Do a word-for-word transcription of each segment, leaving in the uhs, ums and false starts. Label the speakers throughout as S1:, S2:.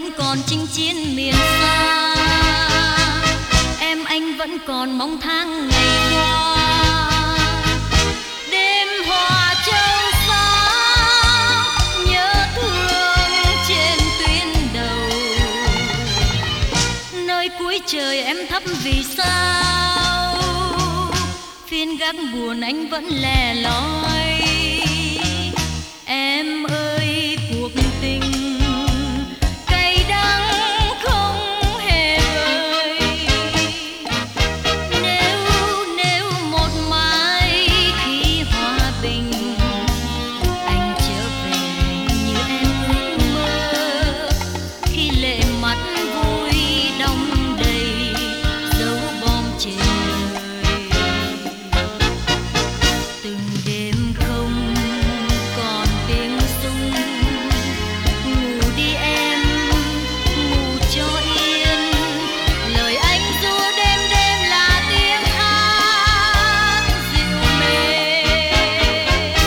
S1: vẫn còn chinh chiến miền xa, em anh vẫn còn mong tháng ngày qua. Đêm hoa châu xa nhớ thương trên tuyến đầu, nơi cuối trời em thắp vì sao phiên gác buồn anh vẫn lẻ loi. Em ơi cuộc tình cay đắng không hề vơi, nếu nếu một mai khi hòa bình anh trở về như em ước mơ, khi lệ mắt vui đong đầy dấu bom trên đời. Từng đêm không còn tiếng súng, ngủ đi em, ngủ cho yên, lời anh ru đêm đêm là tiếng hát dịu mềm.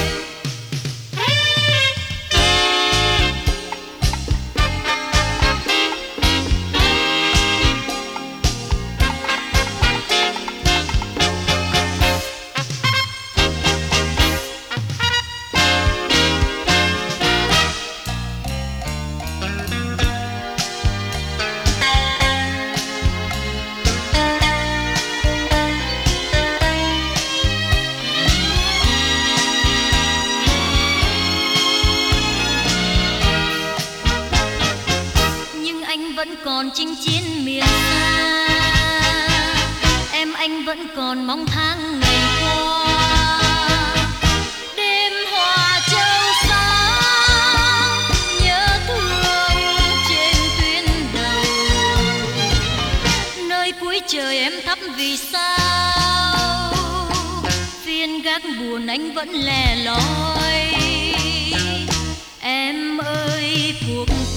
S1: Nhưng anh vẫn còn chinh chiến miền xa, em anh vẫn còn mong tháng ngày qua. Đêm hoa châu sáng nhớ thương trên tuyến đầu, nơi cuối trời em thắp vì sao phiên gác buồn anh vẫn lẻ loi. Em ơi cuộc